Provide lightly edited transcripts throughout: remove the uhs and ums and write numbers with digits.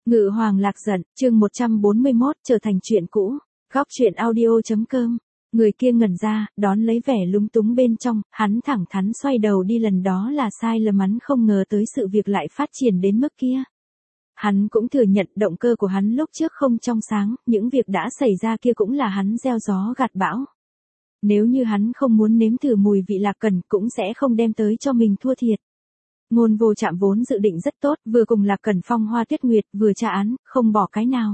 Ngự hoàng lạc giận, chương 141, trở thành chuyện cũ. Góc truyện audio.com. Người kia ngẩn ra, đón lấy vẻ lúng túng bên trong, hắn thẳng thắn xoay đầu đi, lần đó là sai lầm, hắn không ngờ tới sự việc lại phát triển đến mức kia. Hắn cũng thừa nhận động cơ của hắn lúc trước không trong sáng, những việc đã xảy ra kia cũng là hắn gieo gió gặt bão. Nếu như hắn không muốn nếm thử mùi vị Lạc Cần, cũng sẽ không đem tới cho mình thua thiệt. Ngôn Vô Trạm vốn dự định rất tốt, vừa cùng Lạc Cần phong hoa tuyết nguyệt, vừa tra án, không bỏ cái nào.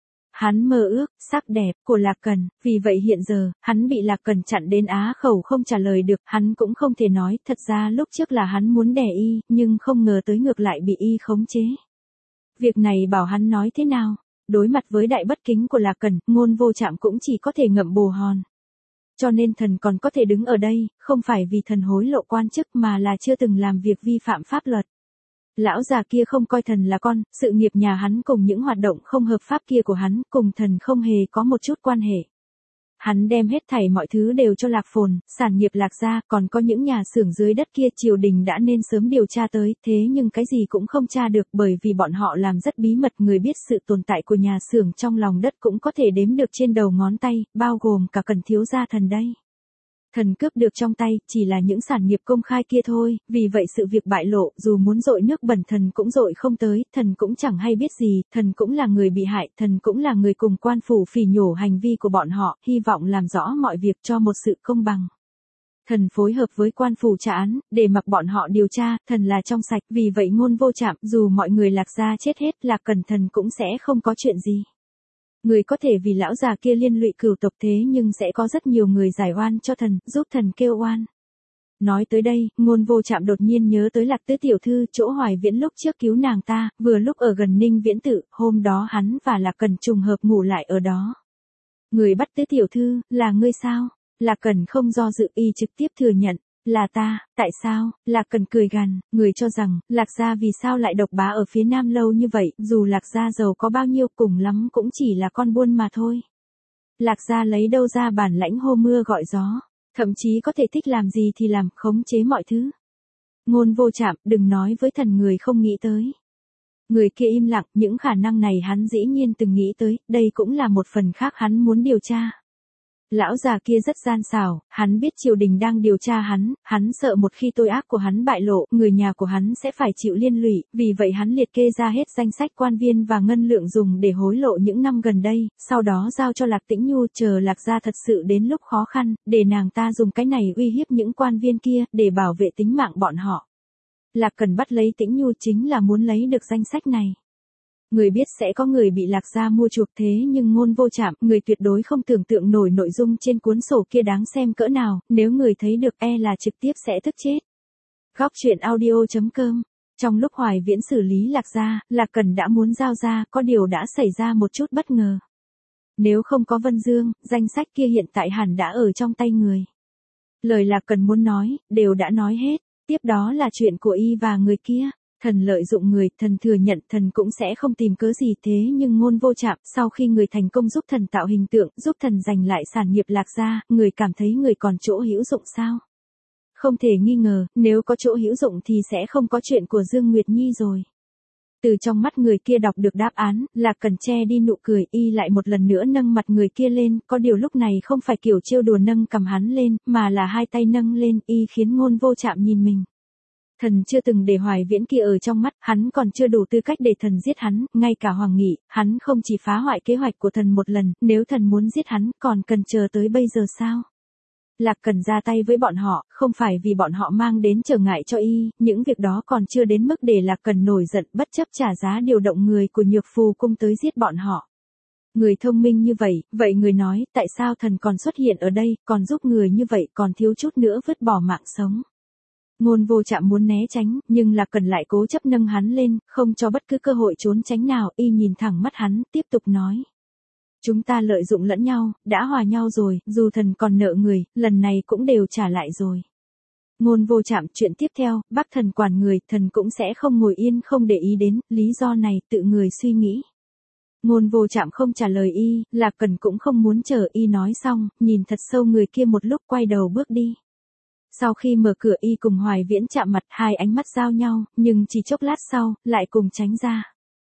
Hắn mơ ước, sắc đẹp của Lạc Cần, vì vậy hiện giờ, hắn bị Lạc Cần chặn đến á khẩu không trả lời được, hắn cũng không thể nói, thật ra lúc trước là hắn muốn đè y, nhưng không ngờ tới ngược lại bị y khống chế. Việc này bảo hắn nói thế nào? Đối mặt với đại bất kính của Lạc Cần, Ngôn Vô Trạm cũng chỉ có thể ngậm bồ hòn. Cho nên thần còn có thể đứng ở đây, không phải vì thần hối lộ quan chức mà là chưa từng làm việc vi phạm pháp luật. Lão già kia không coi thần là con, sự nghiệp nhà hắn cùng những hoạt động không hợp pháp kia của hắn, cùng thần không hề có một chút quan hệ. Hắn đem hết thảy mọi thứ đều cho Lạc Phồn, sản nghiệp Lạc gia, còn có những nhà xưởng dưới đất kia triều đình đã nên sớm điều tra tới, thế nhưng cái gì cũng không tra được bởi vì bọn họ làm rất bí mật, người biết sự tồn tại của nhà xưởng trong lòng đất cũng có thể đếm được trên đầu ngón tay, bao gồm cả Cần thiếu gia thần đây. Thần cướp được trong tay, chỉ là những sản nghiệp công khai kia thôi, vì vậy sự việc bại lộ, dù muốn dội nước bẩn thần cũng dội không tới, thần cũng chẳng hay biết gì, thần cũng là người bị hại, thần cũng là người cùng quan phủ phỉ nhổ hành vi của bọn họ, hy vọng làm rõ mọi việc cho một sự công bằng. Thần phối hợp với quan phủ trả án, để mặc bọn họ điều tra, thần là trong sạch, vì vậy Ngôn Vô Trạm, dù mọi người Lạc gia chết hết, Lạc Cần thần cũng sẽ không có chuyện gì. Người có thể vì lão già kia liên lụy cửu tộc, thế nhưng sẽ có rất nhiều người giải oan cho thần, giúp thần kêu oan. Nói tới đây, Ngôn Vô Trạm đột nhiên nhớ tới Lạc Tứ tiểu thư, chỗ Hoài Viễn lúc trước cứu nàng ta, vừa lúc ở gần Ninh Viễn tự, hôm đó hắn và Lạc Cần trùng hợp ngủ lại ở đó. Người bắt Tứ tiểu thư, là ngươi sao? Lạc Cần không do dự, y trực tiếp thừa nhận. Là ta, tại sao? Lạc Cần cười gằn, người cho rằng, Lạc gia vì sao lại độc bá ở phía Nam lâu như vậy, dù Lạc gia giàu có bao nhiêu cùng lắm cũng chỉ là con buôn mà thôi. Lạc gia lấy đâu ra bản lãnh hô mưa gọi gió, thậm chí có thể thích làm gì thì làm, khống chế mọi thứ. Ngôn Vô Trạm, đừng nói với thần người không nghĩ tới. Người kia im lặng, những khả năng này hắn dĩ nhiên từng nghĩ tới, đây cũng là một phần khác hắn muốn điều tra. Lão già kia rất gian xảo, hắn biết triều đình đang điều tra hắn sợ một khi tội ác của hắn bại lộ, người nhà của hắn sẽ phải chịu liên lụy, vì vậy hắn liệt kê ra hết danh sách quan viên và ngân lượng dùng để hối lộ những năm gần đây, sau đó giao cho Lạc Tĩnh Nhu, chờ Lạc gia thật sự đến lúc khó khăn, để nàng ta dùng cái này uy hiếp những quan viên kia, để bảo vệ tính mạng bọn họ. Lạc Cần bắt lấy Tĩnh Nhu chính là muốn lấy được danh sách này. Người biết sẽ có người bị Lạc gia mua chuộc, thế nhưng Ngôn Vô Trạm, người tuyệt đối không tưởng tượng nổi nội dung trên cuốn sổ kia đáng xem cỡ nào, nếu người thấy được e là trực tiếp sẽ tức chết. Góc truyện audio.com. Trong lúc Hoài Viễn xử lý Lạc gia, Lạc Cần đã muốn giao ra, có điều đã xảy ra một chút bất ngờ. Nếu không có Vân Dương, danh sách kia hiện tại hẳn đã ở trong tay người. Lời Lạc Cần muốn nói, đều đã nói hết, tiếp đó là chuyện của y và người kia. Thần lợi dụng người, thần thừa nhận thần cũng sẽ không tìm cớ gì, thế nhưng Ngôn Vô Trạm, sau khi người thành công giúp thần tạo hình tượng, giúp thần giành lại sản nghiệp Lạc gia, người cảm thấy người còn chỗ hữu dụng sao? Không thể nghi ngờ, nếu có chỗ hữu dụng thì sẽ không có chuyện của Dương Nguyệt Nhi rồi. Từ trong mắt người kia đọc được đáp án, Lạc Cần che đi nụ cười, y lại một lần nữa nâng mặt người kia lên, có điều lúc này không phải kiểu trêu đùa nâng cầm hắn lên, mà là hai tay nâng lên, y khiến Ngôn Vô Trạm nhìn mình. Thần chưa từng để Hoài Viễn kia ở trong mắt, hắn còn chưa đủ tư cách để thần giết hắn, ngay cả Hoàng Nghị, hắn không chỉ phá hoại kế hoạch của thần một lần, nếu thần muốn giết hắn, còn cần chờ tới bây giờ sao? Lạc Cần ra tay với bọn họ, không phải vì bọn họ mang đến trở ngại cho y, những việc đó còn chưa đến mức để Lạc Cần nổi giận, bất chấp trả giá điều động người của Nhược Phù cung tới giết bọn họ. Người thông minh như vậy người nói, tại sao thần còn xuất hiện ở đây, còn giúp người như vậy, còn thiếu chút nữa vứt bỏ mạng sống. Ngôn Vô Trạm muốn né tránh, nhưng Lạc Cần lại cố chấp nâng hắn lên, không cho bất cứ cơ hội trốn tránh nào, y nhìn thẳng mắt hắn, tiếp tục nói. Chúng ta lợi dụng lẫn nhau, đã hòa nhau rồi, dù thần còn nợ người, lần này cũng đều trả lại rồi. Ngôn Vô Trạm, chuyện tiếp theo, Bắc thần quản người, thần cũng sẽ không ngồi yên không để ý đến, lý do này tự người suy nghĩ. Ngôn Vô Trạm không trả lời y, Lạc Cần cũng không muốn chờ y nói xong, nhìn thật sâu người kia một lúc quay đầu bước đi. Sau khi mở cửa y cùng Hoài Viễn chạm mặt, hai ánh mắt giao nhau, nhưng chỉ chốc lát sau, lại cùng tránh ra.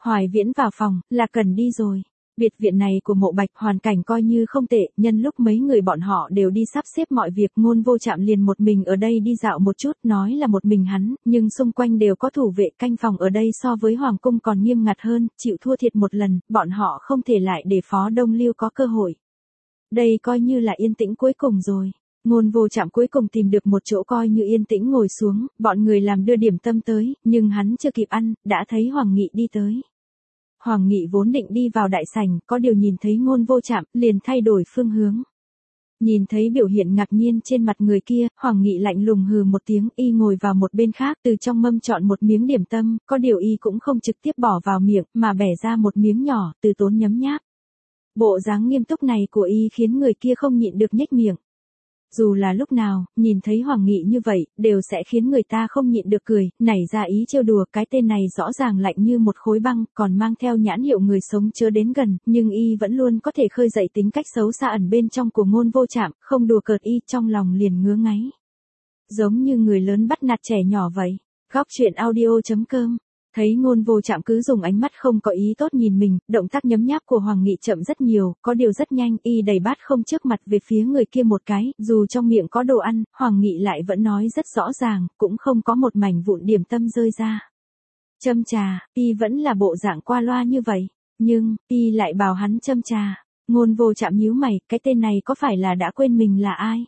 Hoài Viễn vào phòng, là cần đi rồi. Biệt viện này của Mộ Bạch hoàn cảnh coi như không tệ, nhân lúc mấy người bọn họ đều đi sắp xếp mọi việc, Ngôn Vô Trạm liền một mình ở đây đi dạo một chút, nói là một mình hắn, nhưng xung quanh đều có thủ vệ canh phòng, ở đây so với Hoàng cung còn nghiêm ngặt hơn, chịu thua thiệt một lần, bọn họ không thể lại để Phó Đông Lưu có cơ hội. Đây coi như là yên tĩnh cuối cùng rồi. Ngôn Vô Trạm cuối cùng tìm được một chỗ coi như yên tĩnh ngồi xuống, bọn người làm đưa điểm tâm tới, nhưng hắn chưa kịp ăn, đã thấy Hoàng Nghị đi tới. Hoàng Nghị vốn định đi vào đại sảnh, có điều nhìn thấy Ngôn Vô Trạm, liền thay đổi phương hướng. Nhìn thấy biểu hiện ngạc nhiên trên mặt người kia, Hoàng Nghị lạnh lùng hừ một tiếng, y ngồi vào một bên khác, từ trong mâm chọn một miếng điểm tâm, có điều y cũng không trực tiếp bỏ vào miệng, mà bẻ ra một miếng nhỏ, từ tốn nhấm nháp. Bộ dáng nghiêm túc này của y khiến người kia không nhịn được nhếch miệng. Dù là lúc nào, nhìn thấy Hoàng Nghị như vậy, đều sẽ khiến người ta không nhịn được cười, nảy ra ý trêu đùa, cái tên này rõ ràng lạnh như một khối băng, còn mang theo nhãn hiệu người sống chớ đến gần, nhưng y vẫn luôn có thể khơi dậy tính cách xấu xa ẩn bên trong của Ngôn Vô Trạm, không đùa cợt y trong lòng liền ngứa ngáy. Giống như người lớn bắt nạt trẻ nhỏ vậy. Góc truyện audio.com. Thấy Ngôn Vô Trạm cứ dùng ánh mắt không có ý tốt nhìn mình, động tác nhấm nháp của Hoàng Nghị chậm rất nhiều, có điều rất nhanh, y đẩy bát không trước mặt về phía người kia một cái, dù trong miệng có đồ ăn, Hoàng Nghị lại vẫn nói rất rõ ràng, cũng không có một mảnh vụn điểm tâm rơi ra. Châm trà, y vẫn là bộ dạng qua loa như vậy, nhưng, y lại bảo hắn châm trà. Ngôn Vô Trạm nhíu mày, cái tên này có phải là đã quên mình là ai?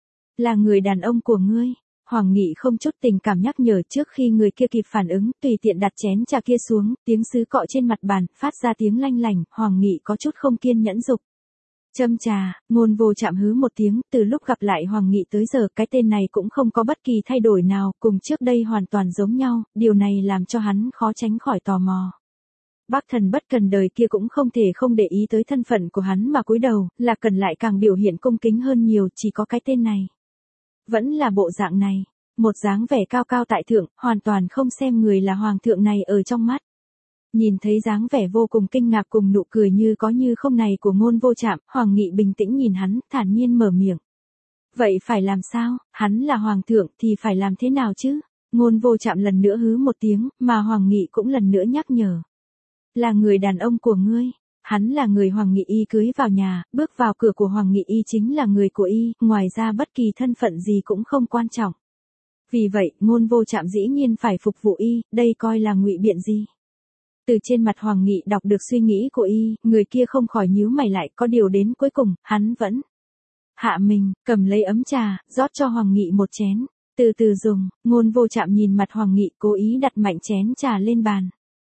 Là người đàn ông của ngươi. Hoàng Nghị không chút tình cảm nhắc nhở trước khi người kia kịp phản ứng, tùy tiện đặt chén trà kia xuống, tiếng sứ cọ trên mặt bàn, phát ra tiếng lanh lành, Hoàng Nghị có chút không kiên nhẫn dục. Châm trà, Ngôn Vô Trạm hứ một tiếng, từ lúc gặp lại Hoàng Nghị tới giờ cái tên này cũng không có bất kỳ thay đổi nào, cùng trước đây hoàn toàn giống nhau, điều này làm cho hắn khó tránh khỏi tò mò. Bác Thần Bất Cần đời kia cũng không thể không để ý tới thân phận của hắn mà cúi đầu, là Cần lại càng biểu hiện cung kính hơn nhiều, chỉ có cái tên này. Vẫn là bộ dạng này, một dáng vẻ cao cao tại thượng, hoàn toàn không xem người là hoàng thượng này ở trong mắt. Nhìn thấy dáng vẻ vô cùng kinh ngạc cùng nụ cười như có như không này của Ngôn Vô Trạm, Hoàng Nghị bình tĩnh nhìn hắn, thản nhiên mở miệng. Vậy phải làm sao, hắn là hoàng thượng thì phải làm thế nào chứ? Ngôn Vô Trạm lần nữa hứ một tiếng, mà Hoàng Nghị cũng lần nữa nhắc nhở. Là người đàn ông của ngươi. Hắn là người Hoàng Nghị y cưới vào nhà, bước vào cửa của Hoàng Nghị y chính là người của y, ngoài ra bất kỳ thân phận gì cũng không quan trọng. Vì vậy, Ngôn Vô Trạm dĩ nhiên phải phục vụ y, đây coi là ngụy biện gì. Từ trên mặt Hoàng Nghị đọc được suy nghĩ của y, người kia không khỏi nhíu mày lại, có điều đến cuối cùng, hắn vẫn hạ mình, cầm lấy ấm trà, rót cho Hoàng Nghị một chén, từ từ dùng. Ngôn Vô Trạm nhìn mặt Hoàng Nghị, cố ý đặt mạnh chén trà lên bàn.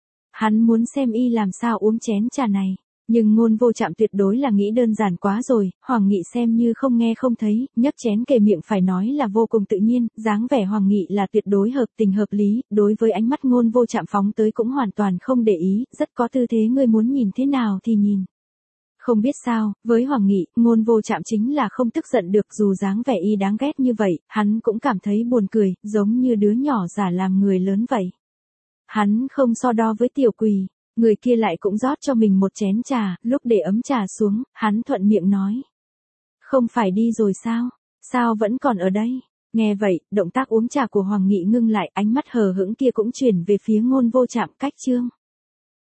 Hắn muốn xem y làm sao uống chén trà này. Nhưng Ngôn Vô Trạm tuyệt đối là nghĩ đơn giản quá rồi, Hoàng Nghị xem như không nghe không thấy, nhấc chén kề miệng phải nói là vô cùng tự nhiên, dáng vẻ Hoàng Nghị là tuyệt đối hợp tình hợp lý, đối với ánh mắt Ngôn Vô Trạm phóng tới cũng hoàn toàn không để ý, rất có tư thế ngươi muốn nhìn thế nào thì nhìn. Không biết sao, với Hoàng Nghị, Ngôn Vô Trạm chính là không tức giận được, dù dáng vẻ y đáng ghét như vậy, hắn cũng cảm thấy buồn cười, giống như đứa nhỏ giả làm người lớn vậy. Hắn không so đo với tiểu quỳ. Người kia lại cũng rót cho mình một chén trà, lúc để ấm trà xuống, hắn thuận miệng nói. Không phải đi rồi sao? Sao vẫn còn ở đây? Nghe vậy, động tác uống trà của Hoàng Nghị ngưng lại, ánh mắt hờ hững kia cũng chuyển về phía Ngôn Vô Trạm, cách chương.